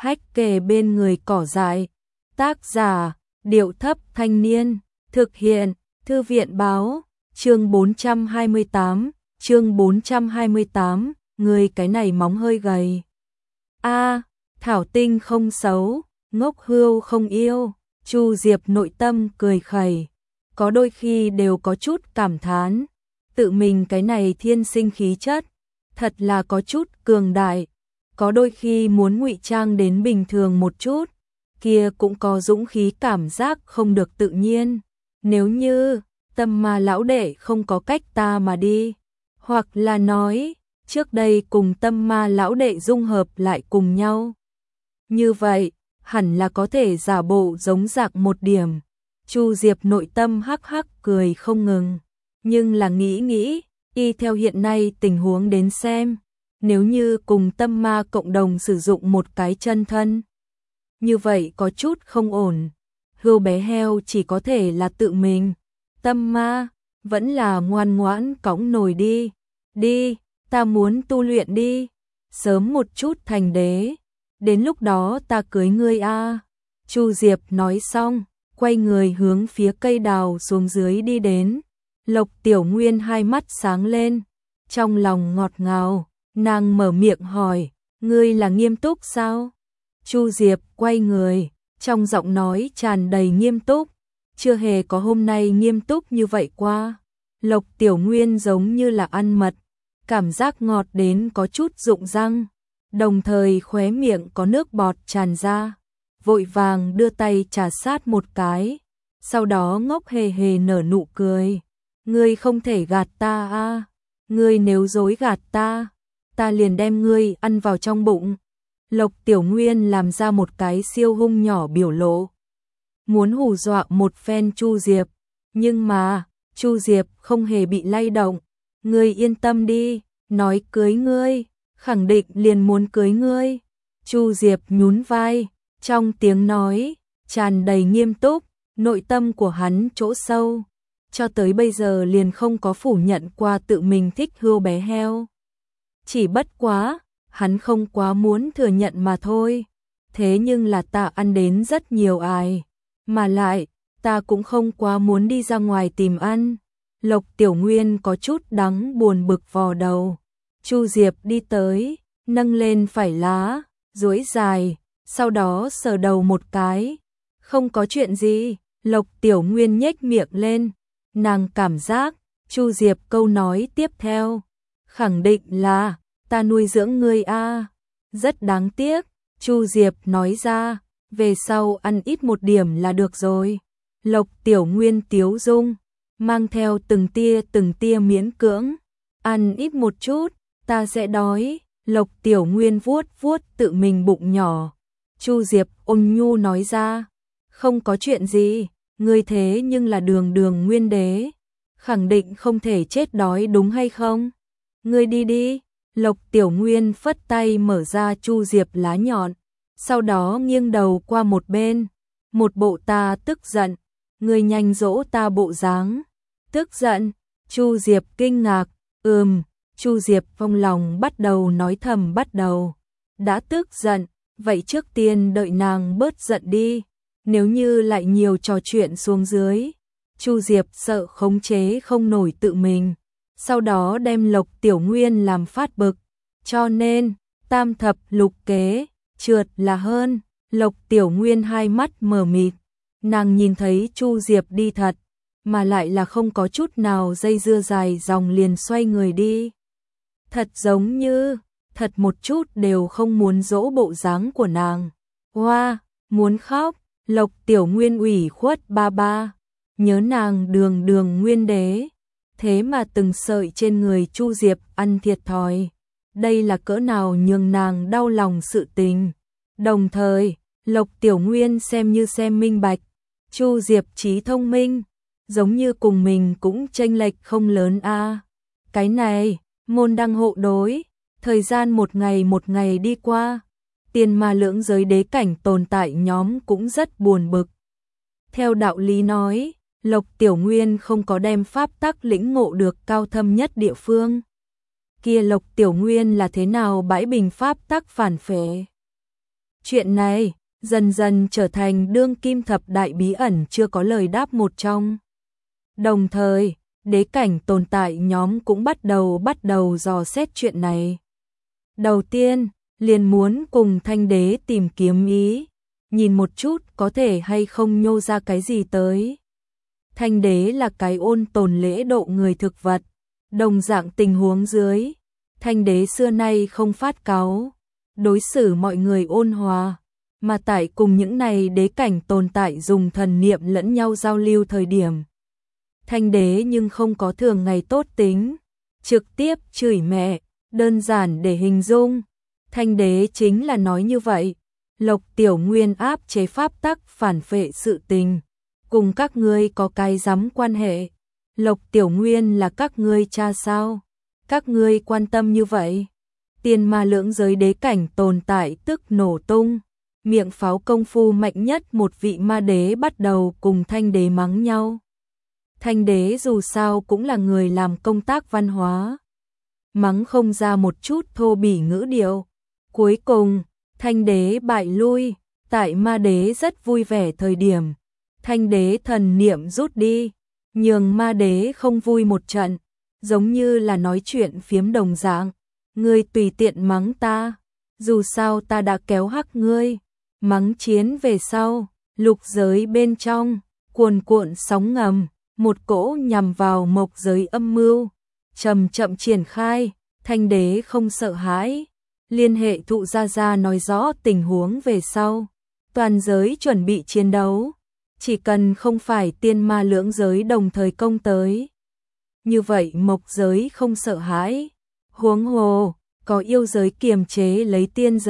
hách kề bên người cỏ dại. Tác giả, Điệu Thấp Thanh Niên, thực hiện, Thư viện Báo, chương 428, người cái này móng hơi gầy. Thảo Tinh không xấu, ngốc hươu không yêu, Chu Diệp nội tâm cười khẩy, có đôi khi đều có chút cảm thán, tự mình cái này thiên sinh khí chất, thật là có chút cường đại, có đôi khi muốn ngụy trang đến bình thường một chút, kia cũng có dũng khí cảm giác không được tự nhiên, nếu như Tâm Ma lão đệ không có cách ta mà đi, hoặc là nói, trước đây cùng Tâm Ma lão đệ dung hợp lại cùng nhau. Như vậy, hẳn là có thể giả bộ giống dạng một điểm. Chu Diệp nội tâm hắc hắc cười không ngừng, nhưng là nghĩ, y theo hiện nay tình huống đến xem, nếu như cùng Tâm Ma cộng đồng sử dụng một cái chân thân, như vậy có chút không ổn. Hươu bé heo chỉ có thể là tự mình. Tâm Ma, vẫn là ngoan ngoãn cõng nồi đi. Đi, ta muốn tu luyện đi. Sớm một chút thành đế. Đến lúc đó ta cưới ngươi a. Chu Diệp nói xong, quay người hướng phía cây đào xuống dưới đi đến. Lộc Tiểu Nguyên hai mắt sáng lên, trong lòng ngọt ngào, nàng mở miệng hỏi, ngươi là nghiêm túc sao? Chu Diệp quay người, trong giọng nói tràn đầy nghiêm túc, chưa hề có hôm nay nghiêm túc như vậy qua. Lộc Tiểu Nguyên giống như là ăn mật, cảm giác ngọt đến có chút rụng răng, đồng thời khóe miệng có nước bọt tràn ra, vội vàng đưa tay trà sát một cái, sau đó ngốc hề hề nở nụ cười. Ngươi không thể gạt ta a, ngươi nếu dối gạt ta, ta liền đem ngươi ăn vào trong bụng. Lộc Tiểu Nguyên làm ra một cái siêu hung nhỏ biểu lộ, muốn hù dọa một phen Chu Diệp, nhưng mà Chu Diệp không hề bị lay động. Ngươi yên tâm đi, nói cưới ngươi, khẳng định liền muốn cưới ngươi. Chu Diệp nhún vai, trong tiếng nói tràn đầy nghiêm túc, nội tâm của hắn chỗ sâu cho tới bây giờ liền không có phủ nhận qua tự mình thích hươu bé heo. Chỉ bất quá, hắn không quá muốn thừa nhận mà thôi. Thế nhưng là ta ăn đến rất nhiều ai, mà lại, ta cũng không quá muốn đi ra ngoài tìm ăn. Lộc Tiểu Nguyên có chút đắng buồn bực vò đầu. Chu Diệp đi tới, nâng lên phải lá, duỗi dài, sau đó sờ đầu một cái. Không có chuyện gì, Lộc Tiểu Nguyên nhếch miệng lên. Nàng cảm giác, Chu Diệp câu nói tiếp theo, khẳng định là, ta nuôi dưỡng ngươi a. Rất đáng tiếc, Chu Diệp nói ra, về sau ăn ít một điểm là được rồi. Lộc Tiểu Nguyên tiếu dung, mang theo từng tia miễn cưỡng, ăn ít một chút, ta sẽ đói. Lộc Tiểu Nguyên vuốt vuốt tự mình bụng nhỏ. Chu Diệp ôn nhu nói ra, không có chuyện gì. Ngươi thế nhưng là đường nguyên đế, khẳng định không thể chết đói đúng hay không? Ngươi đi đi. Lộc Tiểu Nguyên phất tay mở ra Chu Diệp lá nhọn, sau đó nghiêng đầu qua một bên, một bộ ta tức giận, ngươi nhanh dỗ ta bộ dáng. Tức giận? Chu Diệp kinh ngạc, Chu Diệp trong lòng bắt đầu nói thầm bắt đầu. Đã tức giận, vậy trước tiên đợi nàng bớt giận đi. Nếu như lại nhiều trò chuyện xuống dưới, Chu Diệp sợ khống chế không nổi tự mình, sau đó đem Lộc Tiểu Nguyên làm phát bực, cho nên tam thập lục kế, trượt là hơn. Lộc Tiểu Nguyên hai mắt mờ mịt, nàng nhìn thấy Chu Diệp đi thật, mà lại là không có chút nào dây dưa dài dòng liền xoay người đi. Thật giống như, thật một chút đều không muốn dỗ bộ dáng của nàng. Hoa, muốn khóc. Lộc Tiểu Nguyên ủy khuất ba ba, nhớ nàng đường nguyên đế, thế mà từng sợi trên người Chu Diệp ăn thiệt thòi, đây là cỡ nào nhường nàng đau lòng sự tình. Đồng thời, Lộc Tiểu Nguyên xem như xem minh bạch, Chu Diệp trí thông minh, giống như cùng mình cũng chênh lệch không lớn a. Cái này, môn đăng hộ đối, thời gian một ngày đi qua. Tiền Ma lưỡng giới đế cảnh tồn tại nhóm cũng rất buồn bực. Theo đạo lý nói, Lộc Tiểu Nguyên không có đem pháp tắc lĩnh ngộ được cao thâm nhất địa phương. Kia Lộc Tiểu Nguyên là thế nào bãi bình pháp tắc phản phệ? Chuyện này dần dần trở thành đương kim thập đại bí ẩn chưa có lời đáp một trong. Đồng thời, đế cảnh tồn tại nhóm cũng bắt đầu dò xét chuyện này. Đầu tiên, liền muốn cùng Thanh đế tìm kiếm ý, nhìn một chút có thể hay không nhô ra cái gì tới. Thanh đế là cái ôn tồn lễ độ người thực vật, đồng dạng tình huống dưới, Thanh đế xưa nay không phát cáu, đối xử mọi người ôn hòa, mà tại cùng những này đế cảnh tồn tại dùng thần niệm lẫn nhau giao lưu thời điểm. Thanh đế nhưng không có thường ngày tốt tính, trực tiếp chửi mẹ, đơn giản để hình dung. Thanh đế chính là nói như vậy, Lộc Tiểu Nguyên áp chế pháp tắc phản phệ sự tình, cùng các ngươi có cái dám quan hệ. Lộc Tiểu Nguyên là các ngươi cha sao? Các ngươi quan tâm như vậy? Tiên ma lưỡng giới đế cảnh tồn tại tức nổ tung, miệng pháo công phu mạnh nhất một vị ma đế bắt đầu cùng Thanh đế mắng nhau. Thanh đế dù sao cũng là người làm công tác văn hóa, mắng không ra một chút thô bỉ ngữ điệu. Cuối cùng, Thanh đế bại lui, tại ma đế rất vui vẻ thời điểm, Thanh đế thần niệm rút đi, nhường ma đế không vui một trận, giống như là nói chuyện phiếm đồng dạng. Ngươi tùy tiện mắng ta, dù sao ta đã kéo hắc ngươi. Mắng chiến về sau, lục giới bên trong, cuồn cuộn sóng ngầm, một cỗ nhằm vào mộc giới âm mưu, chậm chậm triển khai. Thanh đế không sợ hãi, liên hệ Thụ Gia Gia nói rõ tình huống về sau, toàn giới chuẩn bị chiến đấu, chỉ cần không phải tiên ma lưỡng giới đồng thời công tới. Như vậy mộc giới không sợ hãi, huống hồ, có yêu giới kiềm chế lấy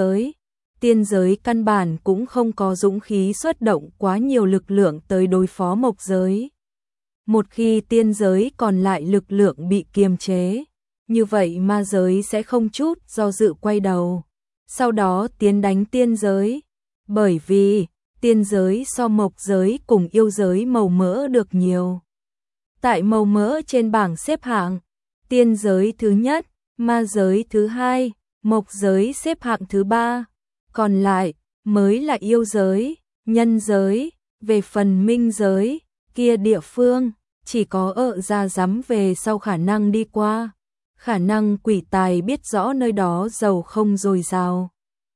tiên giới căn bản cũng không có dũng khí xuất động quá nhiều lực lượng tới đối phó mộc giới. Một khi tiên giới còn lại lực lượng bị kiềm chế, như vậy ma giới sẽ không chút do dự quay đầu, sau đó tiến đánh tiên giới, bởi vì tiên giới so mộc giới cùng yêu giới màu mỡ được nhiều. Tại màu mỡ trên bảng xếp hạng, tiên giới thứ nhất, ma giới thứ hai, mộc giới xếp hạng thứ ba, còn lại mới là yêu giới, nhân giới. Về phần minh giới, kia địa phương chỉ có ra dám về sau khả năng đi qua, khả năng quỷ tài biết rõ nơi đó giàu không dồi dào.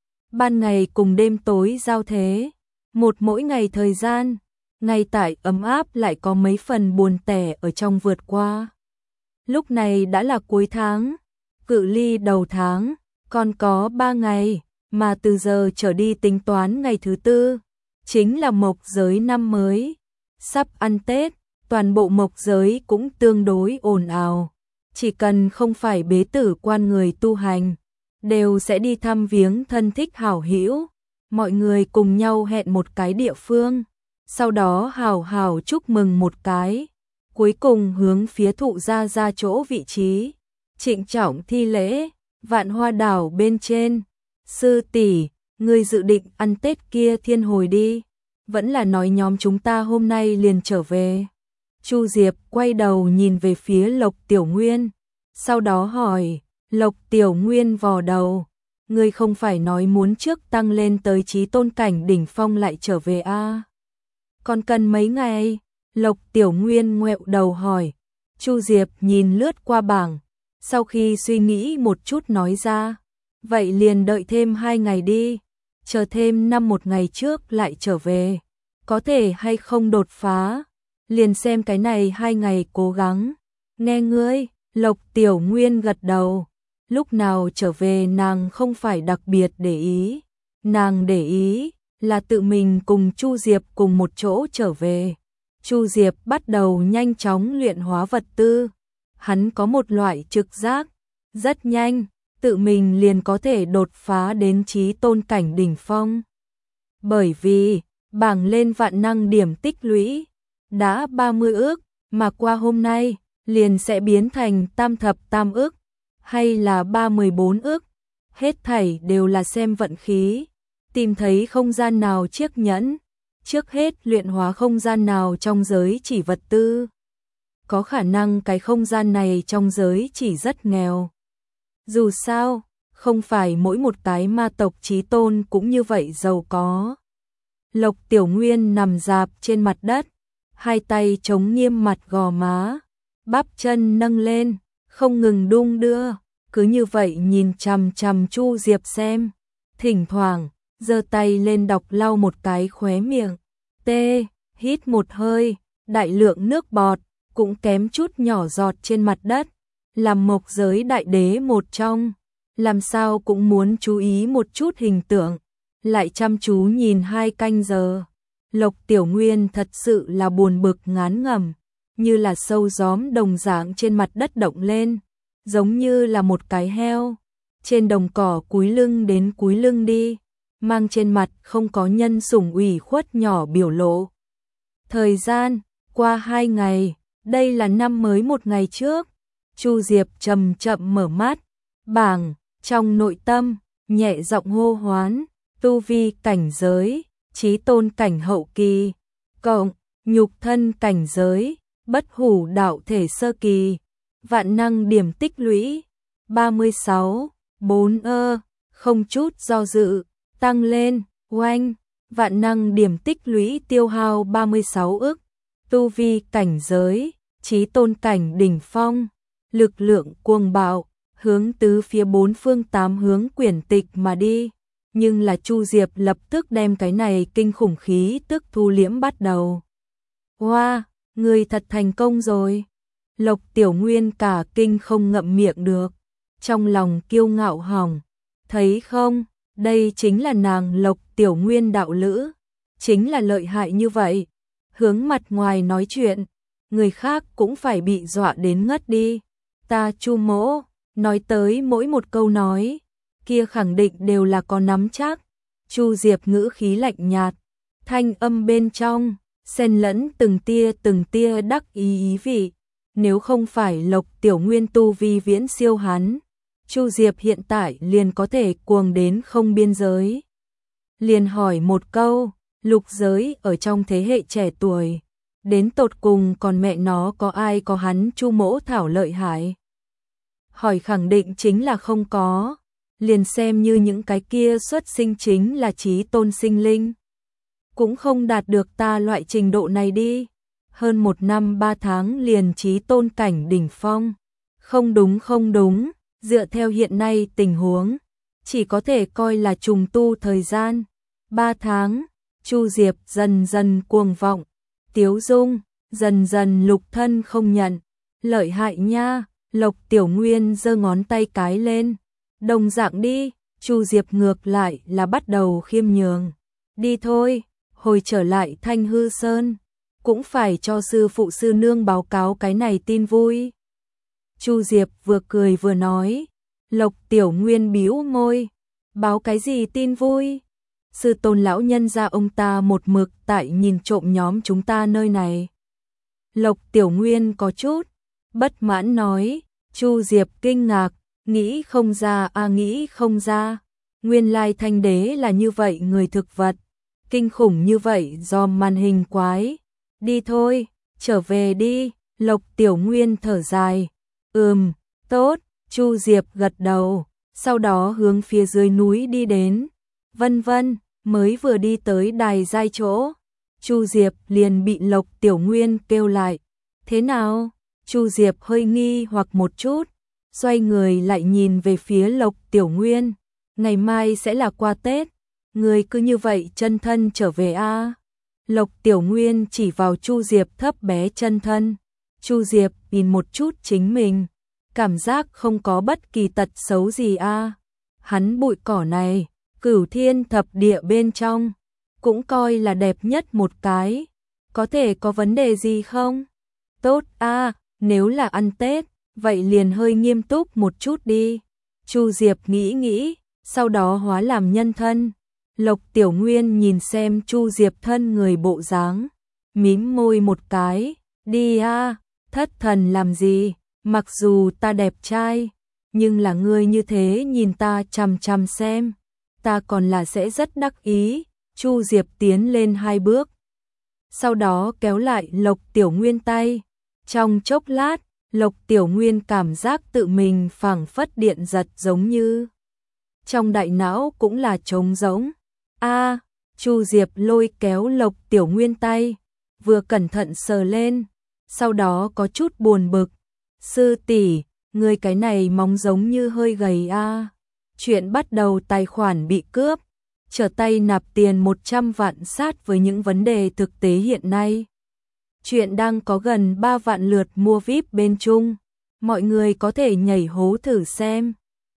Ban ngày cùng đêm tối giao thế, một mỗi ngày thời gian, ngay tại ấm áp lại có mấy phần buồn tẻ ở trong vượt qua. Lúc này đã là cuối tháng, cự ly đầu tháng, còn có 3 ngày, mà từ giờ trở đi tính toán ngày thứ tư, chính là mộc giới năm mới. Sắp ăn Tết, toàn bộ mộc giới cũng tương đối ồn ào. Chỉ cần không phải bế tử quan người tu hành, đều sẽ đi thăm viếng thân thích hảo hữu. Mọi người cùng nhau hẹn một cái địa phương, sau đó hào hào chúc mừng một cái. Cuối cùng hướng phía Thụ Gia Gia chỗ vị trí, trịnh trọng thi lễ, Vạn Hoa đảo bên trên. Sư tỷ, ngươi dự định ăn Tết kia thiên hồi đi, vẫn là nói nhóm chúng ta hôm nay liền trở về. Chu Diệp quay đầu nhìn về phía Lộc Tiểu Nguyên, sau đó hỏi. Lộc Tiểu Nguyên vò đầu, ngươi không phải nói muốn trước tăng lên tới chí tôn cảnh đỉnh phong lại trở về à? Còn cần mấy ngày? Lộc Tiểu Nguyên ngoẹo đầu hỏi. Chu Diệp nhìn lướt qua bảng, sau khi suy nghĩ một chút nói ra, vậy liền đợi thêm 2 ngày đi, chờ thêm 1 ngày trước lại trở về, có thể hay không đột phá, liền xem cái này 2 ngày cố gắng. Nghe ngươi. Lộc Tiểu Nguyên gật đầu, lúc nào trở về nàng không phải đặc biệt để ý, nàng để ý là tự mình cùng Chu Diệp cùng một chỗ trở về. Chu Diệp bắt đầu nhanh chóng luyện hóa vật tư, hắn có một loại trực giác, rất nhanh, tự mình liền có thể đột phá đến chí tôn cảnh đỉnh phong. Bởi vì, bảng lên vạn năng điểm tích lũy, đã 30 ức, mà qua hôm nay, liền sẽ biến thành tam thập tam ức, hay là 34 ức, hết thảy đều là xem vận khí, tìm thấy không gian nào chiếc nhẫn, trước hết luyện hóa không gian nào trong giới chỉ vật tư. Có khả năng cái không gian này trong giới chỉ rất nghèo. Dù sao, không phải mỗi một cái ma tộc chí tôn cũng như vậy giàu có. Lộc Tiểu Nguyên nằm rạp trên mặt đất, hai tay chống nghiêm mặt gò má, bắp chân nâng lên, không ngừng đung đưa, cứ như vậy nhìn chằm chằm Chu Diệp xem, thỉnh thoảng giơ tay lên đọc lau một cái khóe miệng, hít một hơi, đại lượng nước bọt cũng kém chút nhỏ giọt trên mặt đất, làm mộc giới đại đế một trong, làm sao cũng muốn chú ý một chút hình tượng, lại chăm chú nhìn 2 canh giờ. Lộc Tiểu Nguyên thật sự là buồn bực ngán ngẩm, như là sâu gióm đồng dạng trên mặt đất động lên, giống như là một cái heo, trên đồng cỏ cúi lưng đến cúi lưng đi, mang trên mặt không có nhân sủng ủy khuất nhỏ biểu lộ. Thời gian, qua 2 ngày, đây là năm mới một ngày trước, Chu Diệp chậm chậm mở mắt, bảng, trong nội tâm, nhẹ giọng hô hoán, tu vi cảnh giới, chí tôn cảnh hậu kỳ, cộng, nhục thân cảnh giới, bất hủ đạo thể sơ kỳ, vạn năng điểm tích lũy, 36, 4 không chút do dự, tăng lên, oanh, vạn năng điểm tích lũy tiêu hao 36 ức, tu vi cảnh giới, chí tôn cảnh đỉnh phong, lực lượng cuồng bạo, hướng tứ phía 4 phương 8 hướng quyển tịch mà đi. Nhưng là Chu Diệp lập tức đem cái này kinh khủng khí tức thu liễm bắt đầu. Wow, người thật thành công rồi. Lộc Tiểu Nguyên cả kinh không ngậm miệng được, trong lòng kiêu ngạo hỏng. Thấy không, đây chính là nàng Lộc Tiểu Nguyên đạo lữ, chính là lợi hại như vậy. Hướng mặt ngoài nói chuyện, người khác cũng phải bị dọa đến ngất đi. Ta Chu mỗ, nói tới mỗi một câu nói, kia khẳng định đều là có nắm chắc. Chu Diệp ngữ khí lạnh nhạt, thanh âm bên trong xen lẫn từng tia đắc ý vị. Nếu không phải Lộc Tiểu Nguyên tu vi viễn siêu hắn, Chu Diệp hiện tại liền có thể cuồng đến không biên giới. Liền hỏi một câu, lục giới ở trong thế hệ trẻ tuổi, đến tột cùng còn mẹ nó có ai có hắn Chu mỗ thảo lợi hại? Hỏi khẳng định chính là không có, liền xem như những cái kia xuất sinh chính là chí tôn sinh linh, cũng không đạt được ta loại trình độ này đi. Hơn 1 năm 3 tháng liền chí tôn cảnh đỉnh phong. Không đúng, dựa theo hiện nay tình huống, chỉ có thể coi là trùng tu thời gian. 3 tháng, Chu Diệp dần dần cuồng vọng, tiếu dung, dần dần lục thân không nhận. Lợi hại nha, Lộc Tiểu Nguyên giơ ngón tay cái lên. Đồng dạng đi, Chu Diệp ngược lại là bắt đầu khiêm nhường. Đi thôi, hồi trở lại Thanh Hư Sơn, cũng phải cho sư phụ sư nương báo cáo cái này tin vui. Chu Diệp vừa cười vừa nói. Lộc Tiểu Nguyên bĩu môi, báo cái gì tin vui? Sư tôn lão nhân gia ông ta một mực tại nhìn trộm nhóm chúng ta nơi này. Lộc Tiểu Nguyên có chút bất mãn nói. Chu Diệp kinh ngạc, nghĩ không ra, nguyên lai Thanh Đế là như vậy người thực vật, kinh khủng như vậy do màn hình quái. Đi thôi, trở về đi. Lộc Tiểu Nguyên thở dài. Tốt. Chu Diệp gật đầu, sau đó hướng phía dưới núi đi đến. Vân vân, mới vừa đi tới đài giai chỗ, Chu Diệp liền bị Lộc Tiểu Nguyên kêu lại. Thế nào? Chu Diệp hơi nghi hoặc một chút, xoay người lại nhìn về phía Lộc Tiểu Nguyên. Ngày mai sẽ là qua Tết, người cứ như vậy chân thân trở về a? Lộc Tiểu Nguyên chỉ vào Chu Diệp thấp bé chân thân. Chu Diệp nhìn một chút chính mình, cảm giác không có bất kỳ tật xấu gì a. Hắn bụi cỏ này, Cửu Thiên thập địa bên trong, cũng coi là đẹp nhất một cái. Có thể có vấn đề gì không? Tốt a, nếu là ăn Tết, vậy liền hơi nghiêm túc một chút đi. Chu Diệp nghĩ, sau đó hóa làm nhân thân. Lộc Tiểu Nguyên nhìn xem Chu Diệp thân người bộ dáng, mím môi một cái. Đi a, thất thần làm gì? Mặc dù ta đẹp trai, nhưng là ngươi như thế nhìn ta chằm chằm xem, ta còn là sẽ rất đắc ý. Chu Diệp tiến lên 2 bước, sau đó kéo lại Lộc Tiểu Nguyên tay. Trong chốc lát, Lộc Tiểu Nguyên cảm giác tự mình phảng phất điện giật giống như trong đại não cũng là trống rỗng. A, Chu Diệp lôi kéo Lộc Tiểu Nguyên tay, vừa cẩn thận sờ lên, sau đó có chút buồn bực. Sư tỷ, người cái này móng giống như hơi gầy a. Chuyện bắt đầu tài khoản bị cướp, trở tay nạp tiền 100 vạn sát với những vấn đề thực tế hiện nay. Chuyện đang có gần 3 vạn lượt mua VIP bên Trung, mọi người có thể nhảy hố thử xem.